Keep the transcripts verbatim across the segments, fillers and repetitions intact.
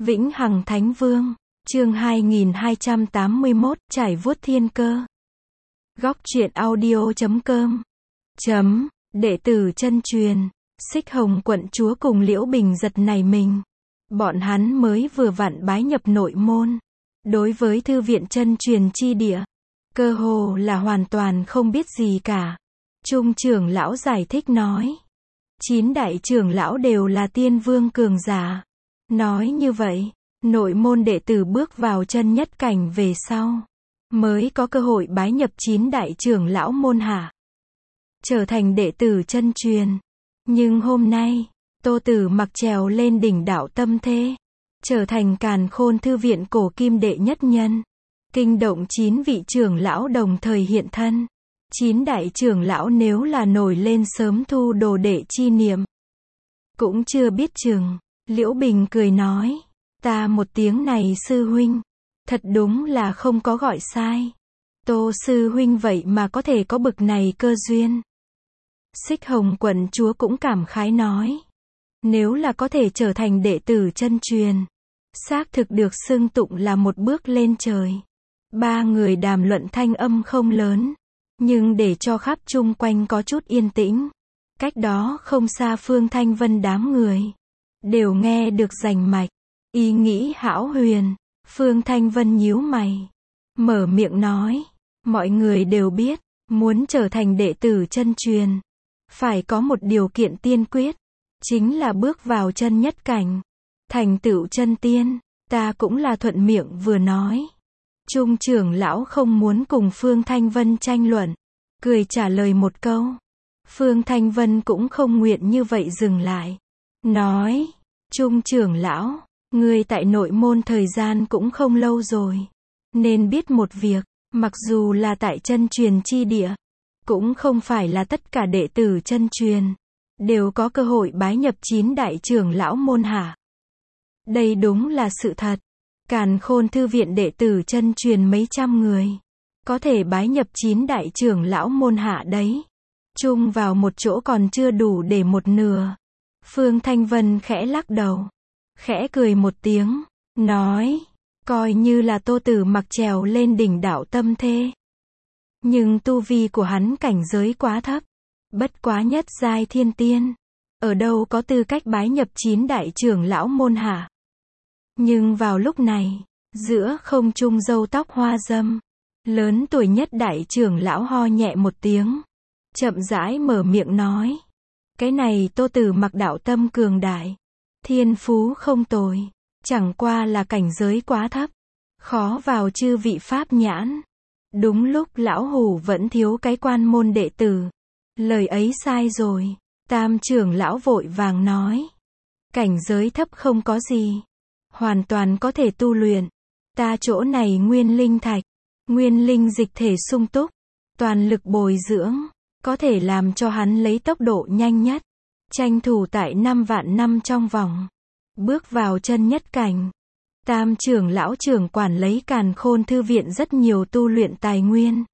Vĩnh Hằng Thánh Vương, chương hai nghìn hai trăm tám mươi mốt, trải vuốt thiên cơ. Góc truyện audio chấm com. Chấm, đệ tử chân truyền, Xích Hồng quận chúa cùng Liễu Bình giật nảy mình. Bọn hắn mới vừa vặn bái nhập nội môn. Đối với thư viện chân truyền chi địa, cơ hồ là hoàn toàn không biết gì cả. Trung trưởng lão giải thích nói. Chín đại trưởng lão đều là tiên vương cường giả. Nói như vậy, nội môn đệ tử bước vào chân nhất cảnh về sau, mới có cơ hội bái nhập chín đại trưởng lão môn hạ, trở thành đệ tử chân truyền. Nhưng hôm nay, Tô Tử Mặc trèo lên đỉnh đạo tâm thế, trở thành Càn Khôn thư viện cổ kim đệ nhất nhân, kinh động chín vị trưởng lão đồng thời hiện thân. Chín đại trưởng lão nếu là nổi lên sớm thu đồ đệ chi niệm, cũng chưa biết chừng. Liễu Bình cười nói, ta một tiếng này sư huynh, thật đúng là không có gọi sai. Tô sư huynh vậy mà có thể có bực này cơ duyên. Xích Hồng quận chúa cũng cảm khái nói, nếu là có thể trở thành đệ tử chân truyền, xác thực được xưng tụng là một bước lên trời. Ba người đàm luận thanh âm không lớn, nhưng để cho khắp chung quanh có chút yên tĩnh. Cách đó không xa Phương Thanh Vân đám người đều nghe được rành mạch. Ý nghĩ hão huyền. Phương Thanh Vân nhíu mày, mở miệng nói, mọi người đều biết, muốn trở thành đệ tử chân truyền, phải có một điều kiện tiên quyết, chính là bước vào chân nhất cảnh, thành tựu chân tiên. Ta cũng là thuận miệng vừa nói. Trung trưởng lão không muốn cùng Phương Thanh Vân tranh luận, cười trả lời một câu. Phương Thanh Vân cũng không nguyện như vậy dừng lại, nói, Trung trưởng lão, ngươi tại nội môn thời gian cũng không lâu rồi, nên biết một việc, mặc dù là tại chân truyền chi địa, cũng không phải là tất cả đệ tử chân truyền đều có cơ hội bái nhập chín đại trưởng lão môn hạ. Đây đúng là sự thật. Càn Khôn thư viện đệ tử chân truyền mấy trăm người, có thể bái nhập chín đại trưởng lão môn hạ đấy, chung vào một chỗ còn chưa đủ để một nửa. Phương Thanh Vân khẽ lắc đầu, khẽ cười một tiếng, nói, coi như là Tô Tử Mặc trèo lên đỉnh đạo tâm thế, nhưng tu vi của hắn cảnh giới quá thấp, bất quá nhất giai thiên tiên, ở đâu có tư cách bái nhập chín đại trưởng lão môn hạ. Nhưng vào lúc này, giữa không trung râu tóc hoa dâm, lớn tuổi nhất đại trưởng lão ho nhẹ một tiếng, chậm rãi mở miệng nói, cái này Tô Tử Mặc đạo tâm cường đại, thiên phú không tồi, chẳng qua là cảnh giới quá thấp, khó vào chư vị pháp nhãn. Đúng lúc lão hủ vẫn thiếu cái quan môn đệ tử. Lời ấy sai rồi. Tam trưởng lão vội vàng nói, cảnh giới thấp không có gì, hoàn toàn có thể tu luyện. Ta chỗ này nguyên linh thạch, nguyên linh dịch thể sung túc, toàn lực bồi dưỡng, có thể làm cho hắn lấy tốc độ nhanh nhất, tranh thủ tại năm vạn năm trong vòng, bước vào chân nhất cảnh. Tam trưởng lão trưởng quản lấy Càn Khôn thư viện rất nhiều tu luyện tài nguyên,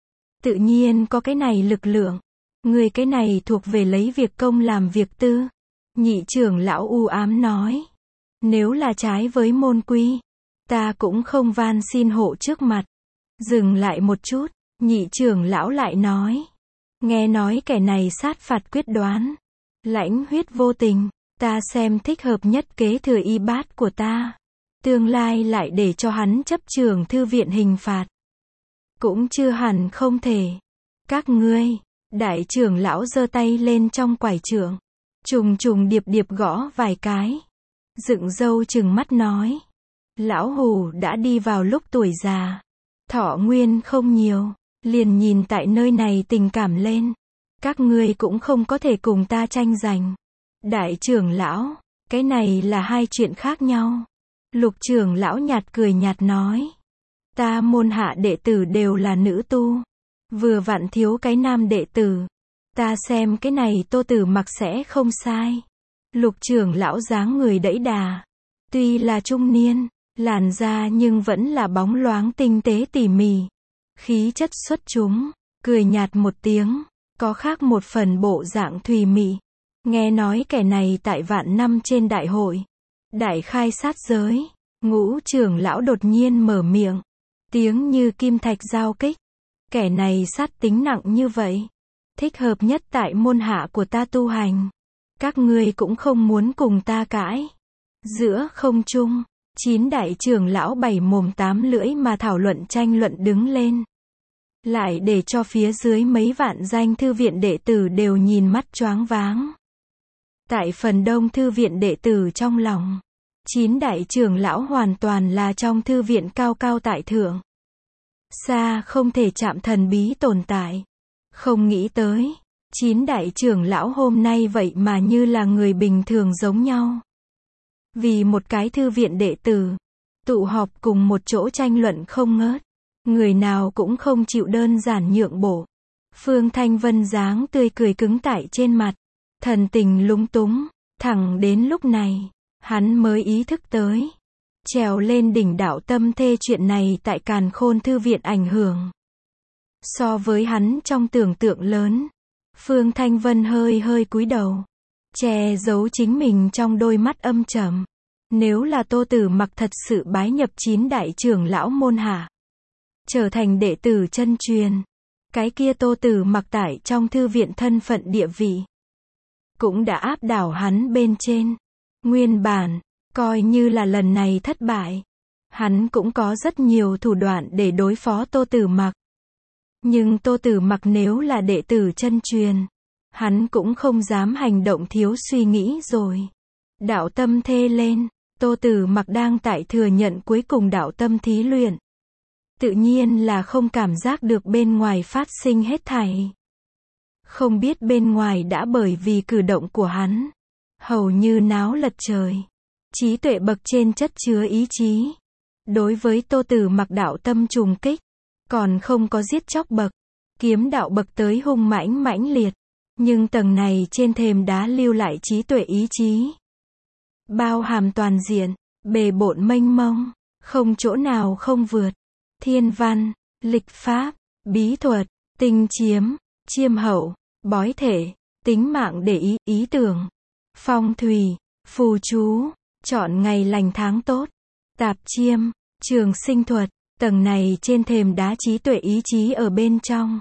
tự nhiên có cái này lực lượng. Người cái này thuộc về lấy việc công làm việc tư. Nhị trưởng lão u ám nói, nếu là trái với môn quy, ta cũng không van xin hộ trước mặt. Dừng lại một chút, nhị trưởng lão lại nói, nghe nói kẻ này sát phạt quyết đoán, lãnh huyết vô tình, ta xem thích hợp nhất kế thừa y bát của ta, tương lai lại để cho hắn chấp trưởng thư viện hình phạt, cũng chưa hẳn không thể. Các ngươi, đại trưởng lão giơ tay lên trong quải trượng, trùng trùng điệp điệp gõ vài cái, dựng râu trừng mắt nói, lão hủ đã đi vào lúc tuổi già, thọ nguyên không nhiều, liền nhìn tại nơi này tình cảm lên, các ngươi cũng không có thể cùng ta tranh giành. Đại trưởng lão, cái này là hai chuyện khác nhau. Lục trưởng lão nhạt cười nhạt nói, ta môn hạ đệ tử đều là nữ tu, vừa vặn thiếu cái nam đệ tử, ta xem cái này Tô Tử Mặc sẽ không sai. Lục trưởng lão dáng người đẫy đà, tuy là trung niên, làn da nhưng vẫn là bóng loáng tinh tế tỉ mỉ, khí chất xuất chúng, cười nhạt một tiếng, có khác một phần bộ dạng thùy mị. Nghe nói kẻ này tại vạn năm trên đại hội, Đại khai sát giới, Ngũ trưởng lão đột nhiên mở miệng. Tiếng như kim thạch giao kích. Kẻ này sát tính nặng như vậy. Thích hợp nhất tại môn hạ của ta tu hành. Các ngươi cũng không muốn cùng ta cãi. Giữa không trung, chín đại trưởng lão bảy mồm tám lưỡi mà thảo luận tranh luận đứng lên. Lại để cho phía dưới mấy vạn danh thư viện đệ tử đều nhìn mắt choáng váng. Tại phần đông thư viện đệ tử trong lòng, chín đại trưởng lão hoàn toàn là trong thư viện cao cao tại thượng. Xa không thể chạm thần bí tồn tại. Không nghĩ tới, chín đại trưởng lão hôm nay vậy mà như là người bình thường giống nhau. Vì một cái thư viện đệ tử, tụ họp cùng một chỗ tranh luận không ngớt. Người nào cũng không chịu đơn giản nhượng bộ. Phương Thanh Vân dáng tươi cười cứng tại trên mặt. Thần tình lúng túng. Thẳng đến lúc này, hắn mới ý thức tới. Trèo lên đỉnh đạo tâm thê chuyện này tại Càn Khôn thư viện ảnh hưởng. So với hắn trong tưởng tượng lớn. Phương Thanh Vân hơi hơi cúi đầu. Che giấu chính mình trong đôi mắt âm trầm. Nếu là Tô Tử Mặc thật sự bái nhập chín đại trưởng lão môn hạ, trở thành đệ tử chân truyền, cái kia Tô Tử Mặc tại trong thư viện thân phận địa vị cũng đã áp đảo hắn bên trên. Nguyên bản, coi như là lần này thất bại, hắn cũng có rất nhiều thủ đoạn để đối phó Tô Tử Mặc. Nhưng Tô Tử Mặc nếu là đệ tử chân truyền, hắn cũng không dám hành động thiếu suy nghĩ rồi. Đạo tâm thê lên, Tô Tử Mặc đang tại thừa nhận cuối cùng đạo tâm thí luyện. Tự nhiên là không cảm giác được bên ngoài phát sinh hết thảy. Không biết bên ngoài đã bởi vì cử động của hắn, hầu như náo lật trời. Trí tuệ bậc trên chất chứa ý chí. Đối với Tô Tử Mặc đạo tâm trùng kích, còn không có giết chóc bậc, kiếm đạo bậc tới hung mãnh mãnh liệt. Nhưng tầng này trên thềm đá lưu lại trí tuệ ý chí. Bao hàm toàn diện, bề bộn mênh mông, không chỗ nào không vượt. Thiên văn, lịch pháp, bí thuật, tinh chiếm, chiêm hậu, bói thể, tính mạng để ý, ý tưởng, phong thủy, phù chú, chọn ngày lành tháng tốt, tạp chiêm, trường sinh thuật, tầng này trên thềm đá trí tuệ ý chí ở bên trong.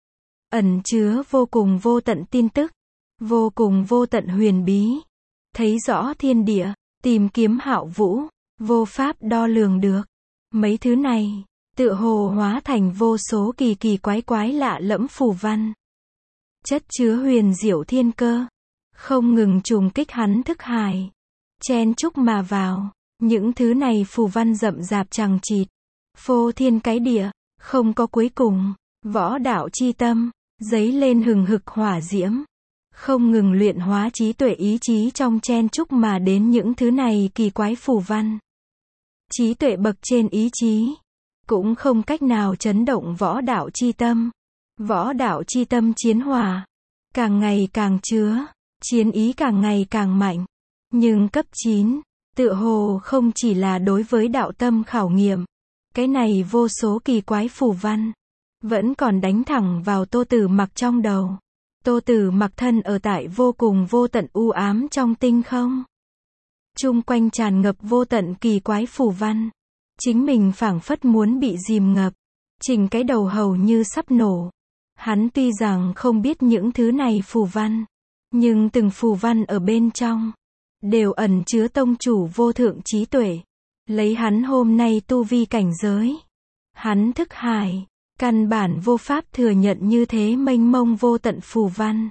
Ẩn chứa vô cùng vô tận tin tức, vô cùng vô tận huyền bí, thấy rõ thiên địa, tìm kiếm hạo vũ, vô pháp đo lường được. Mấy thứ này, tựa hồ hóa thành vô số kỳ kỳ quái quái lạ lẫm phù văn. Chất chứa huyền diệu thiên cơ, không ngừng trùng kích hắn thức hải, chen chúc mà vào. Những thứ này phù văn rậm rạp chằng chịt, phô thiên cái địa, không có cuối cùng. Võ đạo chi tâm, dấy lên hừng hực hỏa diễm, không ngừng luyện hóa trí tuệ ý chí trong chen chúc mà đến những thứ này kỳ quái phù văn. Trí tuệ bậc trên ý chí, cũng không cách nào chấn động võ đạo chi tâm. Võ đạo chi tâm chiến hòa, càng ngày càng chứa, chiến ý càng ngày càng mạnh. Nhưng cấp chín, tựa hồ không chỉ là đối với đạo tâm khảo nghiệm. Cái này vô số kỳ quái phù văn, vẫn còn đánh thẳng vào Tô Tử Mặc trong đầu. Tô Tử Mặc thân ở tại vô cùng vô tận u ám trong tinh không. Chung quanh tràn ngập vô tận kỳ quái phù văn. Chính mình phảng phất muốn bị dìm ngập. Chỉnh cái đầu hầu như sắp nổ. Hắn tuy rằng không biết những thứ này phù văn, nhưng từng phù văn ở bên trong đều ẩn chứa tông chủ vô thượng trí tuệ. Lấy hắn hôm nay tu vi cảnh giới, hắn thức hải, căn bản vô pháp thừa nhận như thế mênh mông vô tận phù văn.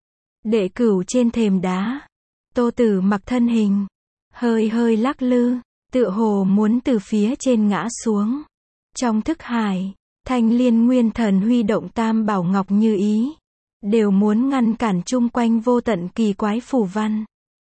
Đệ cửu trên thềm đá, Tô Tử Mặc thân hình hơi hơi lắc lư, tựa hồ muốn từ phía trên ngã xuống. Trong thức hải, Thanh Liên Nguyên Thần huy động tam bảo ngọc như ý, đều muốn ngăn cản chung quanh vô tận kỳ quái phù văn.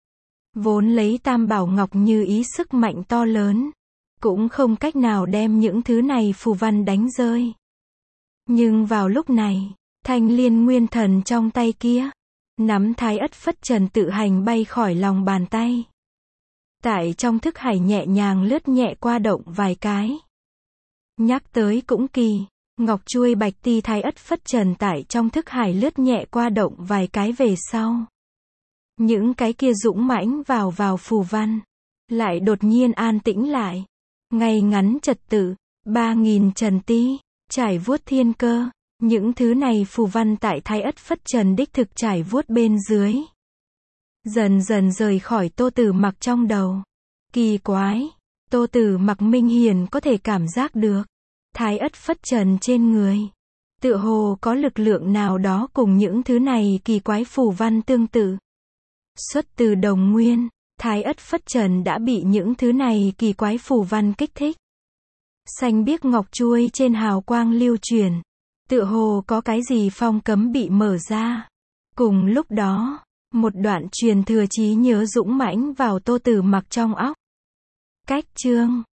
Vốn lấy tam bảo ngọc như ý sức mạnh to lớn, cũng không cách nào đem những thứ này phù văn đánh rơi. Nhưng vào lúc này, Thanh Liên Nguyên Thần trong tay kia, nắm Thái Ất Phất Trần tự hành bay khỏi lòng bàn tay. Tại trong thức hải nhẹ nhàng lướt nhẹ qua động vài cái. Nhắc tới cũng kỳ, ngọc chuôi bạch ti Thái Ất Phất Trần tại trong thức hải lướt nhẹ qua động vài cái về sau. Những cái kia dũng mãnh vào vào phù văn, lại đột nhiên an tĩnh lại. Ngay ngắn trật tự, ba nghìn trần ti, trải vuốt thiên cơ, những thứ này phù văn tại Thái Ất Phất Trần đích thực trải vuốt bên dưới. Dần dần rời khỏi Tô Tử Mặc trong đầu. Kỳ quái, Tô Tử Mặc minh hiển có thể cảm giác được, Thái Ất Phất Trần trên người, tựa hồ có lực lượng nào đó cùng những thứ này kỳ quái phù văn tương tự. Xuất từ đồng nguyên, Thái Ất Phất Trần đã bị những thứ này kỳ quái phù văn kích thích. Xanh biếc ngọc chuôi trên hào quang lưu chuyển, tựa hồ có cái gì phong cấm bị mở ra. Cùng lúc đó, một đoạn truyền thừa trí nhớ dũng mãnh vào Tô Tử Mặc trong óc. Cách chương